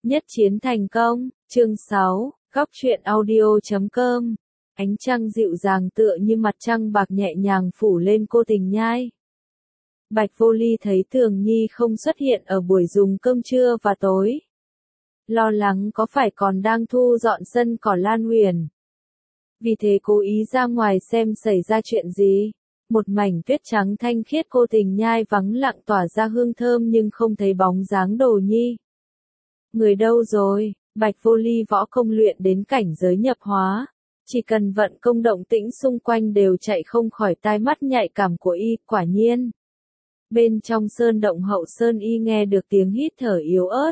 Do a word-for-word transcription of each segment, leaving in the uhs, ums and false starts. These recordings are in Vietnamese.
Nhất chiến thành công, chương sáu, góc truyện audio chấm com. Ánh trăng dịu dàng tựa như mặt trăng bạc nhẹ nhàng phủ lên cô Tình Nhai. Bạch Vô Ly thấy Tường Nhi không xuất hiện ở buổi dùng cơm trưa và tối. Lo lắng có phải còn đang thu dọn sân cỏ Lan Huyền. Vì thế cố ý ra ngoài xem xảy ra chuyện gì. Một mảnh tuyết trắng thanh khiết cô Tình Nhai vắng lặng tỏa ra hương thơm nhưng không thấy bóng dáng Đồ Nhi. Người đâu rồi? Bạch Vô Ly võ công luyện đến cảnh giới nhập hóa. Chỉ cần vận công động tĩnh xung quanh đều chạy không khỏi tai mắt nhạy cảm của y, quả nhiên. Bên trong sơn động Hậu Sơn y nghe được tiếng hít thở yếu ớt.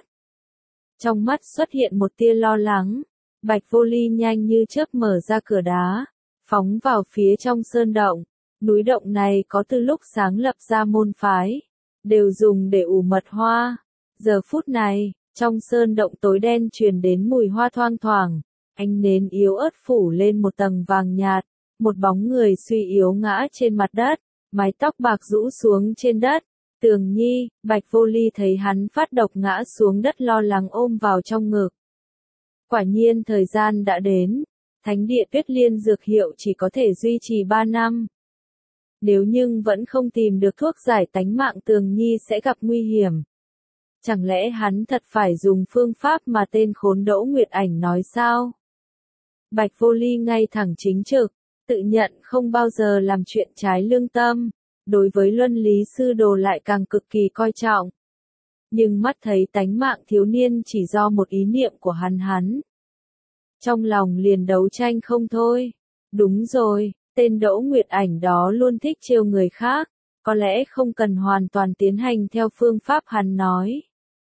Trong mắt xuất hiện một tia lo lắng. Bạch Vô Ly nhanh như chớp mở ra cửa đá, phóng vào phía trong sơn động. Núi động này có từ lúc sáng lập ra môn phái, đều dùng để ủ mật hoa. Giờ phút này, trong sơn động tối đen truyền đến mùi hoa thoang thoảng, ánh nến yếu ớt phủ lên một tầng vàng nhạt, một bóng người suy yếu ngã trên mặt đất, mái tóc bạc rũ xuống trên đất. Tường Nhi, Bạch Vô Ly thấy hắn phát độc ngã xuống đất lo lắng ôm vào trong ngực. Quả nhiên thời gian đã đến, thánh địa Tuyết Liên dược hiệu chỉ có thể duy trì ba năm. Nếu nhưng vẫn không tìm được thuốc giải tánh mạng Tường Nhi sẽ gặp nguy hiểm. Chẳng lẽ hắn thật phải dùng phương pháp mà tên khốn Đỗ Nguyệt Ảnh nói sao? Bạch Vô Ly ngay thẳng chính trực, tự nhận không bao giờ làm chuyện trái lương tâm, đối với luân lý sư đồ lại càng cực kỳ coi trọng. Nhưng mắt thấy tánh mạng thiếu niên chỉ do một ý niệm của hắn hắn. Trong lòng liền đấu tranh không thôi. Đúng rồi, tên Đỗ Nguyệt Ảnh đó luôn thích trêu người khác, có lẽ không cần hoàn toàn tiến hành theo phương pháp hắn nói.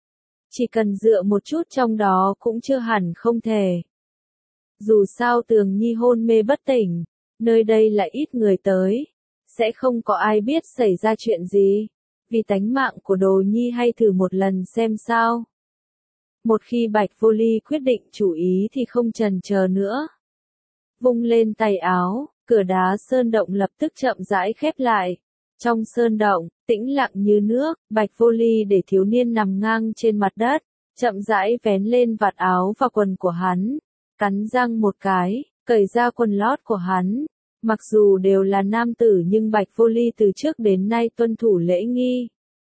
Chỉ cần dựa một chút trong đó cũng chưa hẳn không thể. Dù sao Tường Nhi hôn mê bất tỉnh, nơi đây lại ít người tới, sẽ không có ai biết xảy ra chuyện gì. Vì tánh mạng của Đồ Nhi hay thử một lần xem sao. Một khi Bạch Vô Ly quyết định chủ ý thì không chần chờ nữa. Vung lên tay áo, cửa đá sơn động lập tức chậm rãi khép lại. Trong sơn động, tĩnh lặng như nước, Bạch Vô Ly để thiếu niên nằm ngang trên mặt đất, chậm rãi vén lên vạt áo và quần của hắn, cắn răng một cái, cởi ra quần lót của hắn. Mặc dù đều là nam tử nhưng Bạch Vô Ly từ trước đến nay tuân thủ lễ nghi.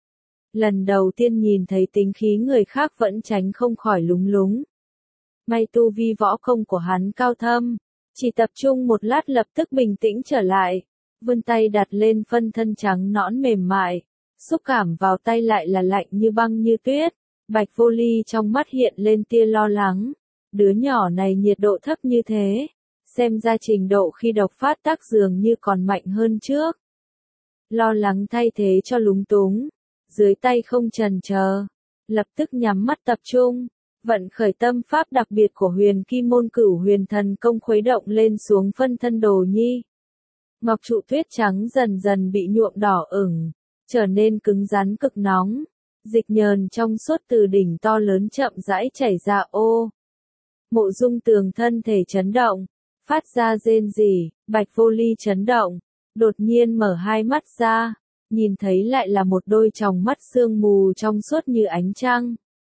Lần đầu tiên nhìn thấy tính khí người khác vẫn tránh không khỏi lúng lúng. May tu vi võ công của hắn cao thâm, chỉ tập trung một lát lập tức bình tĩnh trở lại, vươn tay đặt lên phân thân trắng nõn mềm mại, xúc cảm vào tay lại là lạnh như băng như tuyết. Bạch Vô Ly trong mắt hiện lên tia lo lắng, đứa nhỏ này nhiệt độ thấp như thế, xem ra trình độ khi độc phát tác dường như còn mạnh hơn trước. Lo lắng thay thế cho lúng túng, dưới tay không chần chờ, lập tức nhắm mắt tập trung, vận khởi tâm pháp đặc biệt của Huyền Kim Môn Cửu Huyền Thần Công khuấy động lên xuống phân thân Đồ Nhi. Ngọc trụ tuyết trắng dần dần bị nhuộm đỏ ửng, trở nên cứng rắn cực nóng, dịch nhờn trong suốt từ đỉnh to lớn chậm rãi chảy ra. Ô, Mộ Dung Tường thân thể chấn động, phát ra rên rỉ. Bạch Vô Ly chấn động, đột nhiên mở hai mắt ra, nhìn thấy lại là một đôi tròng mắt sương mù trong suốt như ánh trăng.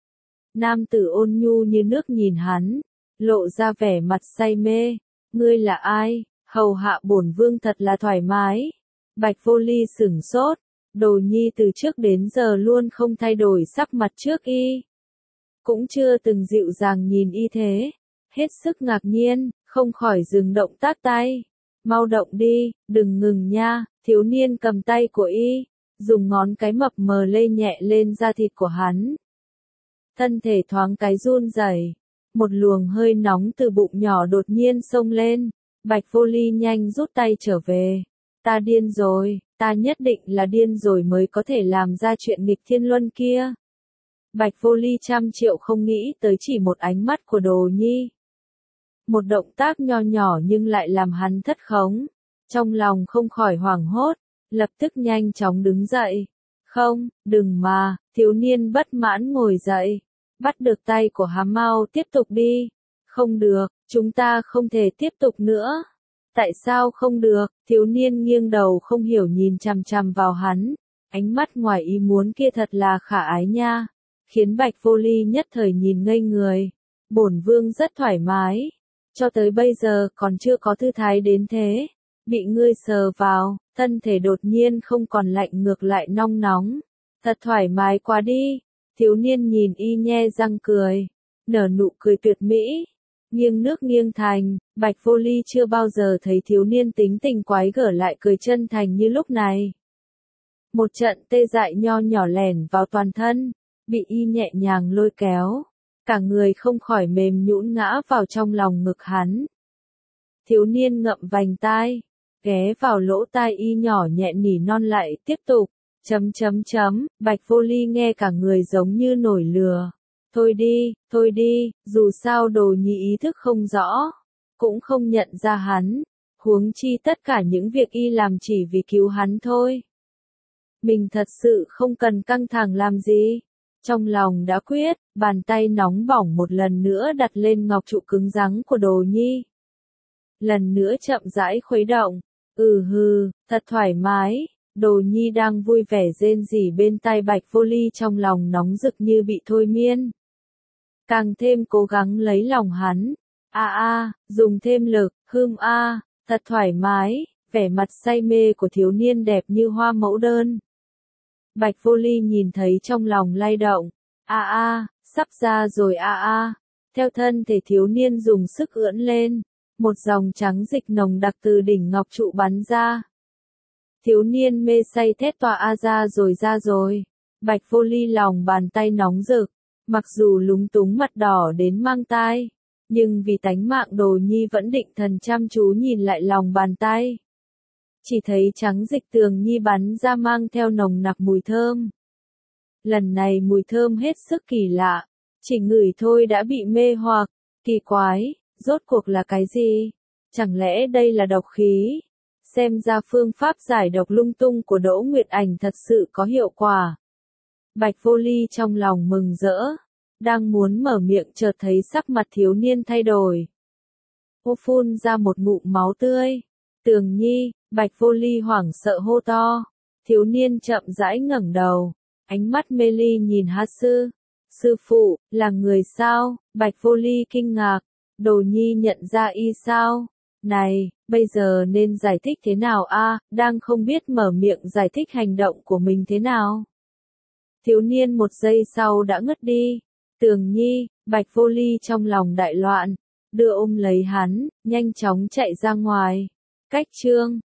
Nam tử ôn nhu như nước nhìn hắn, lộ ra vẻ mặt say mê. Ngươi là ai? Hầu hạ bổn vương thật là thoải mái. Bạch Vô Ly sửng sốt, Đồ Nhi từ trước đến giờ luôn không thay đổi sắc mặt trước y. Cũng chưa từng dịu dàng nhìn y thế. Hết sức ngạc nhiên, không khỏi dừng động tác tay. Mau động đi, đừng ngừng nha. Thiếu niên cầm tay của y, dùng ngón cái mập mờ lê nhẹ lên da thịt của hắn. Thân thể thoáng cái run rẩy, một luồng hơi nóng từ bụng nhỏ đột nhiên xông lên. Bạch Vô Ly nhanh rút tay trở về. Ta điên rồi, ta nhất định là điên rồi mới có thể làm ra chuyện nghịch thiên luân kia. Bạch Vô Ly trăm triệu không nghĩ tới chỉ một ánh mắt của Đồ Nhi. Một động tác nho nhỏ nhưng lại làm hắn thất khống. Trong lòng không khỏi hoảng hốt, lập tức nhanh chóng đứng dậy. Không, đừng mà, thiếu niên bất mãn ngồi dậy. Bắt được tay của hắn, mau tiếp tục đi. Không được, chúng ta không thể tiếp tục nữa. Tại sao không được? Thiếu niên nghiêng đầu không hiểu nhìn chằm chằm vào hắn. Ánh mắt ngoài ý muốn kia thật là khả ái nha. khiến Bạch Vô Ly nhất thời nhìn ngây người. Bổn vương rất thoải mái, cho tới bây giờ còn chưa có thư thái đến thế, bị ngươi sờ vào, thân thể đột nhiên không còn lạnh ngược lại nong nóng, thật thoải mái quá đi. Thiếu niên nhìn y nhe răng cười, nở nụ cười tuyệt mỹ, nghiêng nước nghiêng thành. Bạch Vô Ly chưa bao giờ thấy thiếu niên tính tình quái gở lại cười chân thành như lúc này. Một trận tê dại nho nhỏ lẻn vào toàn thân, bị y nhẹ nhàng lôi kéo, cả người không khỏi mềm nhũn ngã vào trong lòng ngực hắn. Thiếu niên ngậm vành tai, ghé vào lỗ tai y nhỏ nhẹ nỉ non lại tiếp tục, chấm chấm chấm, Bạch Vô Ly nghe cả người giống như nổi lửa. Thôi đi, thôi đi, dù sao Đồ Nhi ý thức không rõ, cũng không nhận ra hắn, huống chi tất cả những việc y làm chỉ vì cứu hắn thôi. Mình thật sự không cần căng thẳng làm gì. Trong lòng đã quyết, bàn tay nóng bỏng một lần nữa đặt lên ngọc trụ cứng rắn của Đồ Nhi. Lần nữa chậm rãi khuấy động, ừ hừ, thật thoải mái. Đồ Nhi đang vui vẻ rên rỉ bên tai Bạch Vô Ly trong lòng nóng rực như bị thôi miên. Càng thêm cố gắng lấy lòng hắn. A a, dùng thêm lực, hưm a, thật thoải mái, vẻ mặt say mê của thiếu niên đẹp như hoa mẫu đơn. Bạch Vô Ly nhìn thấy trong lòng lay động. A a, sắp ra rồi a a. Theo thân thể thiếu niên dùng sức ưỡn lên, một dòng trắng dịch nồng đặc từ đỉnh ngọc trụ bắn ra. Thiếu niên mê say thét tòa a ra rồi ra rồi. Bạch Vô Ly lòng bàn tay nóng rực, mặc dù lúng túng mặt đỏ đến mang tai, nhưng vì tánh mạng Đồ Nhi vẫn định thần chăm chú nhìn lại lòng bàn tay. Chỉ thấy trắng dịch tường nhi bắn ra mang theo nồng nặc mùi thơm. Lần này mùi thơm hết sức kỳ lạ, chỉ ngửi thôi đã bị mê hoặc, kỳ quái, rốt cuộc là cái gì? Chẳng lẽ đây là độc khí? Xem ra phương pháp giải độc lung tung của Đỗ Nguyệt Ảnh thật sự có hiệu quả. Bạch Vô Ly trong lòng mừng rỡ, đang muốn mở miệng chợt thấy sắc mặt thiếu niên thay đổi. Cô phun ra một ngụm máu tươi. Tường Nhi, Bạch Vô Ly hoảng sợ hô to. Thiếu niên chậm rãi ngẩng đầu, ánh mắt mê ly nhìn Hà Sư. Sư phụ, là người sao? Bạch Vô Ly kinh ngạc. Đồ Nhi nhận ra y sao? Này, bây giờ nên giải thích thế nào a? Đang không biết mở miệng giải thích hành động của mình thế nào. Thiếu niên một giây sau đã ngất đi. Tường Nhi, Bạch Vô Ly trong lòng đại loạn, đưa ôm lấy hắn, nhanh chóng chạy ra ngoài. Cách chương